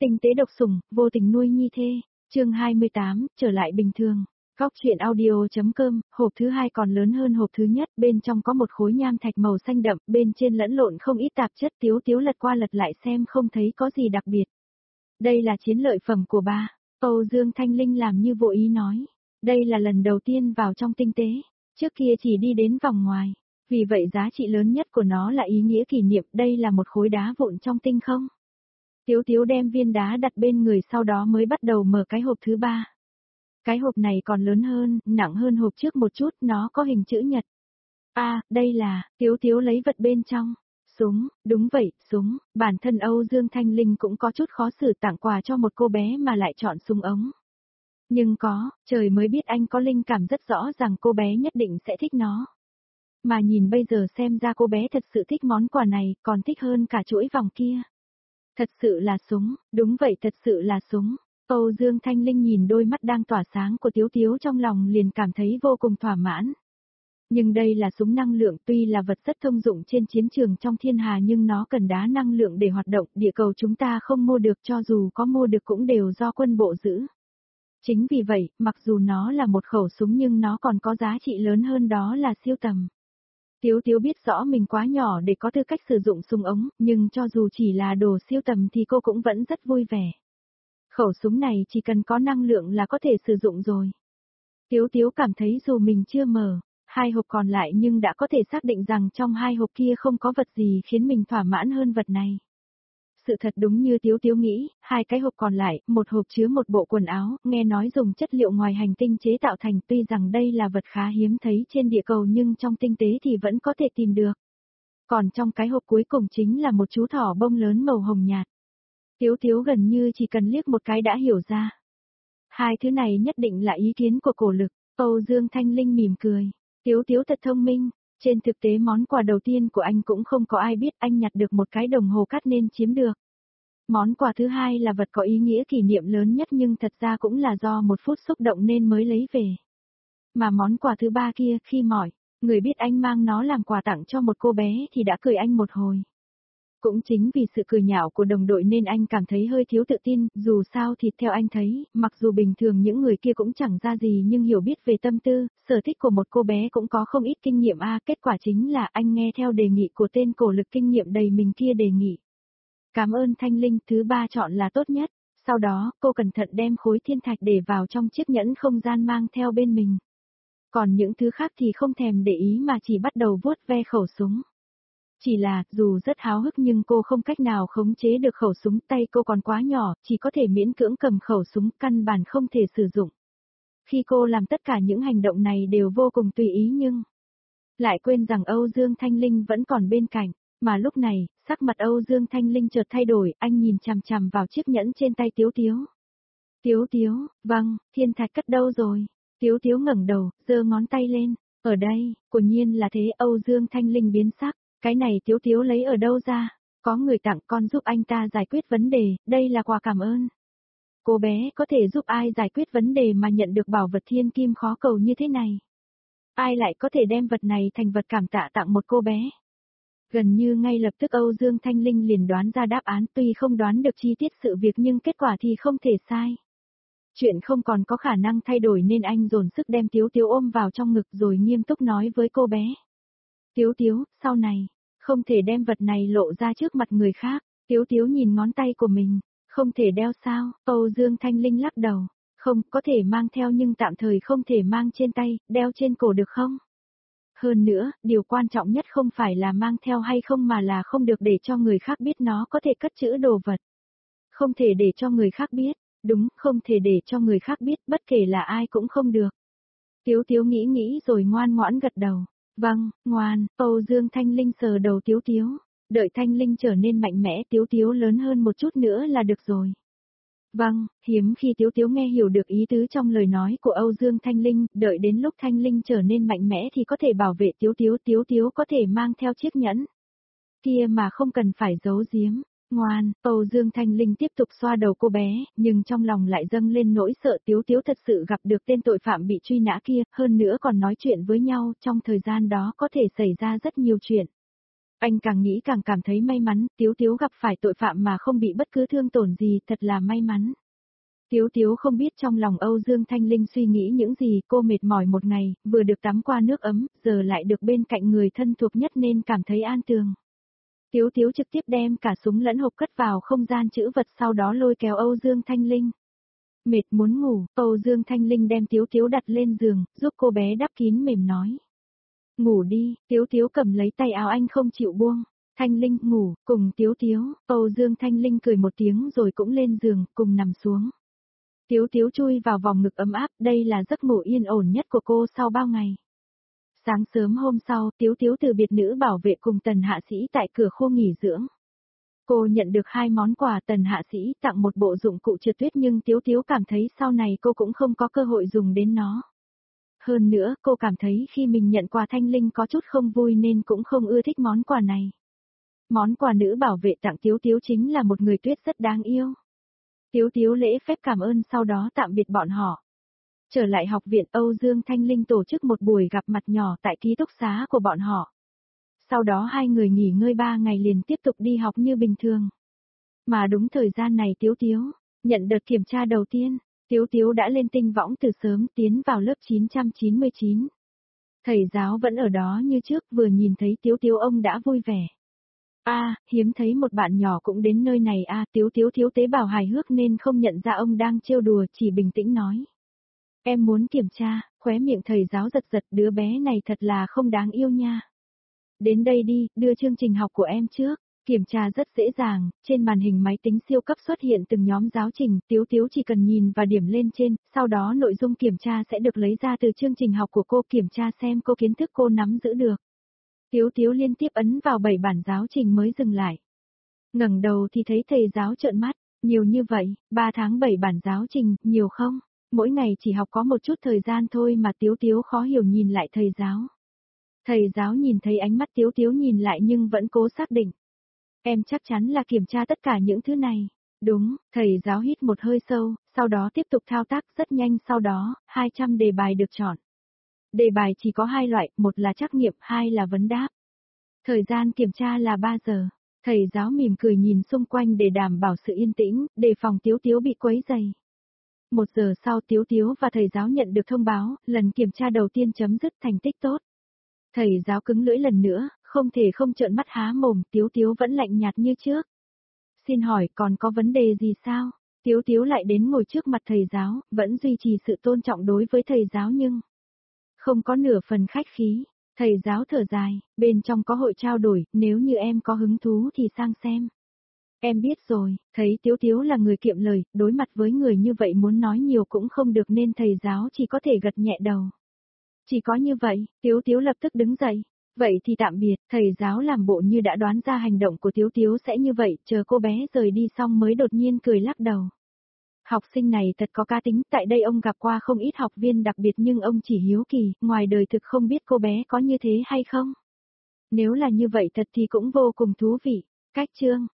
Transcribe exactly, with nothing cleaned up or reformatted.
Tinh tế độc sủng, vô tình nuôi nhi thê, chương hai mươi tám, trở lại bình thường. Góc truyện audio.com, hộp thứ hai còn lớn hơn hộp thứ nhất, bên trong có một khối nham thạch màu xanh đậm, bên trên lẫn lộn không ít tạp chất. Tiếu Tiếu lật qua lật lại xem không thấy có gì đặc biệt. Đây là chiến lợi phẩm của ba, Âu Dương Thanh Linh làm như vô ý nói. Đây là lần đầu tiên vào trong tinh tế, trước kia chỉ đi đến vòng ngoài. Vì vậy giá trị lớn nhất của nó là ý nghĩa kỷ niệm, đây là một khối đá vụn trong tinh không. Tiếu Tiếu đem viên đá đặt bên người sau đó mới bắt đầu mở cái hộp thứ ba. Cái hộp này còn lớn hơn, nặng hơn hộp trước một chút, nó có hình chữ nhật. À, đây là, Tiếu Tiếu lấy vật bên trong. Súng, đúng vậy, súng, bản thân Âu Dương Thanh Linh cũng có chút khó xử tặng quà cho một cô bé mà lại chọn súng ống. Nhưng có, trời mới biết anh có linh cảm rất rõ rằng cô bé nhất định sẽ thích nó. Mà nhìn bây giờ xem ra cô bé thật sự thích món quà này, còn thích hơn cả chuỗi vòng kia. Thật sự là súng, đúng vậy thật sự là súng. Âu Dương Thanh Linh nhìn đôi mắt đang tỏa sáng của Tiếu Tiếu trong lòng liền cảm thấy vô cùng thỏa mãn. Nhưng đây là súng năng lượng, tuy là vật rất thông dụng trên chiến trường trong thiên hà nhưng nó cần đá năng lượng để hoạt động, địa cầu chúng ta không mua được, cho dù có mua được cũng đều do quân bộ giữ. Chính vì vậy, mặc dù nó là một khẩu súng nhưng nó còn có giá trị lớn hơn, đó là siêu tầm. Tiếu Tiếu biết rõ mình quá nhỏ để có tư cách sử dụng súng ống, nhưng cho dù chỉ là đồ siêu tầm thì cô cũng vẫn rất vui vẻ. Khẩu súng này chỉ cần có năng lượng là có thể sử dụng rồi. Tiếu Tiếu cảm thấy dù mình chưa mở hai hộp còn lại nhưng đã có thể xác định rằng trong hai hộp kia không có vật gì khiến mình thỏa mãn hơn vật này. Sự thật đúng như Tiếu Tiếu nghĩ, hai cái hộp còn lại, một hộp chứa một bộ quần áo, nghe nói dùng chất liệu ngoài hành tinh chế tạo thành, tuy rằng đây là vật khá hiếm thấy trên địa cầu nhưng trong tinh tế thì vẫn có thể tìm được. Còn trong cái hộp cuối cùng chính là một chú thỏ bông lớn màu hồng nhạt. Tiếu Tiếu gần như chỉ cần liếc một cái đã hiểu ra. Hai thứ này nhất định là ý kiến của cổ lực. Âu Dương Thanh Linh mỉm cười. Tiếu Tiếu thật thông minh. Trên thực tế món quà đầu tiên của anh cũng không có ai biết, anh nhặt được một cái đồng hồ cát nên chiếm được. Món quà thứ hai là vật có ý nghĩa kỷ niệm lớn nhất nhưng thật ra cũng là do một phút xúc động nên mới lấy về. Mà món quà thứ ba kia, khi mọi người biết anh mang nó làm quà tặng cho một cô bé thì đã cười anh một hồi. Cũng chính vì sự cười nhạo của đồng đội nên anh cảm thấy hơi thiếu tự tin, dù sao thì theo anh thấy, mặc dù bình thường những người kia cũng chẳng ra gì nhưng hiểu biết về tâm tư, sở thích của một cô bé cũng có không ít kinh nghiệm a à, kết quả chính là anh nghe theo đề nghị của tên cổ lực kinh nghiệm đầy mình kia đề nghị. Cảm ơn Thanh Linh, thứ ba chọn là tốt nhất, sau đó cô cẩn thận đem khối thiên thạch để vào trong chiếc nhẫn không gian mang theo bên mình. Còn những thứ khác thì không thèm để ý mà chỉ bắt đầu vuốt ve khẩu súng. Chỉ là, dù rất háo hức nhưng cô không cách nào khống chế được khẩu súng, tay cô còn quá nhỏ, chỉ có thể miễn cưỡng cầm khẩu súng, căn bản không thể sử dụng. Khi cô làm tất cả những hành động này đều vô cùng tùy ý nhưng lại quên rằng Âu Dương Thanh Linh vẫn còn bên cạnh, mà lúc này, sắc mặt Âu Dương Thanh Linh chợt thay đổi, anh nhìn chằm chằm vào chiếc nhẫn trên tay Tiếu Tiếu. Tiếu Tiếu, vâng, thiên thạch cất đâu rồi? Tiếu Tiếu ngẩng đầu, giơ ngón tay lên, ở đây, quả nhiên là thế. Âu Dương Thanh Linh biến sắc. Cái này Tiếu Tiếu lấy ở đâu ra? Có người tặng, con giúp anh ta giải quyết vấn đề, đây là quà cảm ơn. Cô bé có thể giúp ai giải quyết vấn đề mà nhận được bảo vật thiên kim khó cầu như thế này? Ai lại có thể đem vật này thành vật cảm tạ tặng một cô bé? Gần như ngay lập tức Âu Dương Thanh Linh liền đoán ra đáp án, tuy không đoán được chi tiết sự việc nhưng kết quả thì không thể sai. Chuyện không còn có khả năng thay đổi nên anh dồn sức đem Tiếu Tiếu ôm vào trong ngực rồi nghiêm túc nói với cô bé. Tiếu Tiếu, sau này, không thể đem vật này lộ ra trước mặt người khác. Tiếu Tiếu nhìn ngón tay của mình, không thể đeo sao? Âu Dương Thanh Linh lắc đầu, không, có thể mang theo nhưng tạm thời không thể mang trên tay, đeo trên cổ được không? Hơn nữa, điều quan trọng nhất không phải là mang theo hay không mà là không được để cho người khác biết nó có thể cất trữ đồ vật. Không thể để cho người khác biết, đúng, không thể để cho người khác biết, bất kể là ai cũng không được. Tiếu Tiếu nghĩ nghĩ rồi ngoan ngoãn gật đầu. Vâng, ngoan. Âu Dương Thanh Linh sờ đầu Tiếu Tiếu. Đợi Thanh Linh trở nên mạnh mẽ, Tiếu Tiếu lớn hơn một chút nữa là được rồi. Vâng, hiếm khi Tiếu Tiếu nghe hiểu được ý tứ trong lời nói của Âu Dương Thanh Linh, đợi đến lúc Thanh Linh trở nên mạnh mẽ thì có thể bảo vệ Tiếu Tiếu, Tiếu Tiếu có thể mang theo chiếc nhẫn kia mà không cần phải giấu giếm. Ngoan, Âu Dương Thanh Linh tiếp tục xoa đầu cô bé, nhưng trong lòng lại dâng lên nỗi sợ Tiếu Tiếu thật sự gặp được tên tội phạm bị truy nã kia, hơn nữa còn nói chuyện với nhau, trong thời gian đó có thể xảy ra rất nhiều chuyện. Anh càng nghĩ càng cảm thấy may mắn, Tiếu Tiếu gặp phải tội phạm mà không bị bất cứ thương tổn gì, thật là may mắn. Tiếu Tiếu không biết trong lòng Âu Dương Thanh Linh suy nghĩ những gì, cô mệt mỏi một ngày, vừa được tắm qua nước ấm, giờ lại được bên cạnh người thân thuộc nhất nên cảm thấy an tường. Tiếu Tiếu trực tiếp đem cả súng lẫn hộp cất vào không gian trữ vật, sau đó lôi kéo Âu Dương Thanh Linh. Mệt muốn ngủ, Âu Dương Thanh Linh đem Tiếu Tiếu đặt lên giường, giúp cô bé đắp kín mềm nói. Ngủ đi, Tiếu Tiếu cầm lấy tay áo anh không chịu buông. Thanh Linh ngủ, cùng Tiếu Tiếu, Âu Dương Thanh Linh cười một tiếng rồi cũng lên giường, cùng nằm xuống. Tiếu Tiếu chui vào vòng ngực ấm áp, đây là giấc ngủ yên ổn nhất của cô sau bao ngày. Sáng sớm hôm sau, Tiếu Tiếu từ biệt nữ bảo vệ cùng Tần Hạ Sĩ tại cửa khu nghỉ dưỡng. Cô nhận được hai món quà, Tần Hạ Sĩ tặng một bộ dụng cụ trượt tuyết nhưng Tiếu Tiếu cảm thấy sau này cô cũng không có cơ hội dùng đến nó. Hơn nữa, cô cảm thấy khi mình nhận quà Thanh Linh có chút không vui nên cũng không ưa thích món quà này. Món quà nữ bảo vệ tặng Tiếu Tiếu chính là một người tuyết rất đáng yêu. Tiếu Tiếu lễ phép cảm ơn sau đó tạm biệt bọn họ. Trở lại học viện, Âu Dương Thanh Linh tổ chức một buổi gặp mặt nhỏ tại ký túc xá của bọn họ. Sau đó hai người nghỉ ngơi ba ngày liền tiếp tục đi học như bình thường. Mà đúng thời gian này Tiếu Tiếu nhận đợt kiểm tra đầu tiên, Tiếu Tiếu đã lên tinh võng từ sớm, tiến vào lớp chín trăm chín mươi chín. Thầy giáo vẫn ở đó như trước, vừa nhìn thấy Tiếu Tiếu ông đã vui vẻ. A, à, hiếm thấy một bạn nhỏ cũng đến nơi này a, à, Tiếu Tiếu thiếu tế bào hài hước nên không nhận ra ông đang trêu đùa, chỉ bình tĩnh nói. Em muốn kiểm tra, khóe miệng thầy giáo giật giật, đứa bé này thật là không đáng yêu nha. Đến đây đi, đưa chương trình học của em trước. Kiểm tra rất dễ dàng, trên màn hình máy tính siêu cấp xuất hiện từng nhóm giáo trình, Tiếu Tiếu chỉ cần nhìn và điểm lên trên, sau đó nội dung kiểm tra sẽ được lấy ra từ chương trình học của cô, kiểm tra xem cô kiến thức cô nắm giữ được. Tiếu Tiếu liên tiếp ấn vào bảy bản giáo trình mới dừng lại. Ngẩng đầu thì thấy thầy giáo trợn mắt, nhiều như vậy, ba tháng bảy bản giáo trình, nhiều không? Mỗi ngày chỉ học có một chút thời gian thôi mà. Tiếu Tiếu khó hiểu nhìn lại thầy giáo. Thầy giáo nhìn thấy ánh mắt Tiếu Tiếu nhìn lại nhưng vẫn cố xác định. Em chắc chắn là kiểm tra tất cả những thứ này. Đúng, thầy giáo hít một hơi sâu, sau đó tiếp tục thao tác rất nhanh, sau đó, hai trăm đề bài được chọn. Đề bài chỉ có hai loại, một là trắc nghiệm, hai là vấn đáp. Thời gian kiểm tra là ba giờ. Thầy giáo mỉm cười nhìn xung quanh để đảm bảo sự yên tĩnh, đề phòng Tiếu Tiếu bị quấy rầy. Một giờ sau Tiếu Tiếu và thầy giáo nhận được thông báo, lần kiểm tra đầu tiên chấm dứt, thành tích tốt. Thầy giáo cứng lưỡi lần nữa, không thể không trợn mắt há mồm, Tiếu Tiếu vẫn lạnh nhạt như trước. Xin hỏi còn có vấn đề gì sao? Tiếu Tiếu lại đến ngồi trước mặt thầy giáo, vẫn duy trì sự tôn trọng đối với thầy giáo nhưng không có nửa phần khách khí. Thầy giáo thở dài, bên trong có hội trao đổi, nếu như em có hứng thú thì sang xem. Em biết rồi, thấy Tiếu Tiếu là người kiệm lời, đối mặt với người như vậy muốn nói nhiều cũng không được nên thầy giáo chỉ có thể gật nhẹ đầu. Chỉ có như vậy, Tiếu Tiếu lập tức đứng dậy. Vậy thì tạm biệt, thầy giáo làm bộ như đã đoán ra hành động của Tiếu Tiếu sẽ như vậy, chờ cô bé rời đi xong mới đột nhiên cười lắc đầu. Học sinh này thật có cá tính, tại đây ông gặp qua không ít học viên đặc biệt nhưng ông chỉ hiếu kỳ, ngoài đời thực không biết cô bé có như thế hay không. Nếu là như vậy thật thì cũng vô cùng thú vị. Cách chương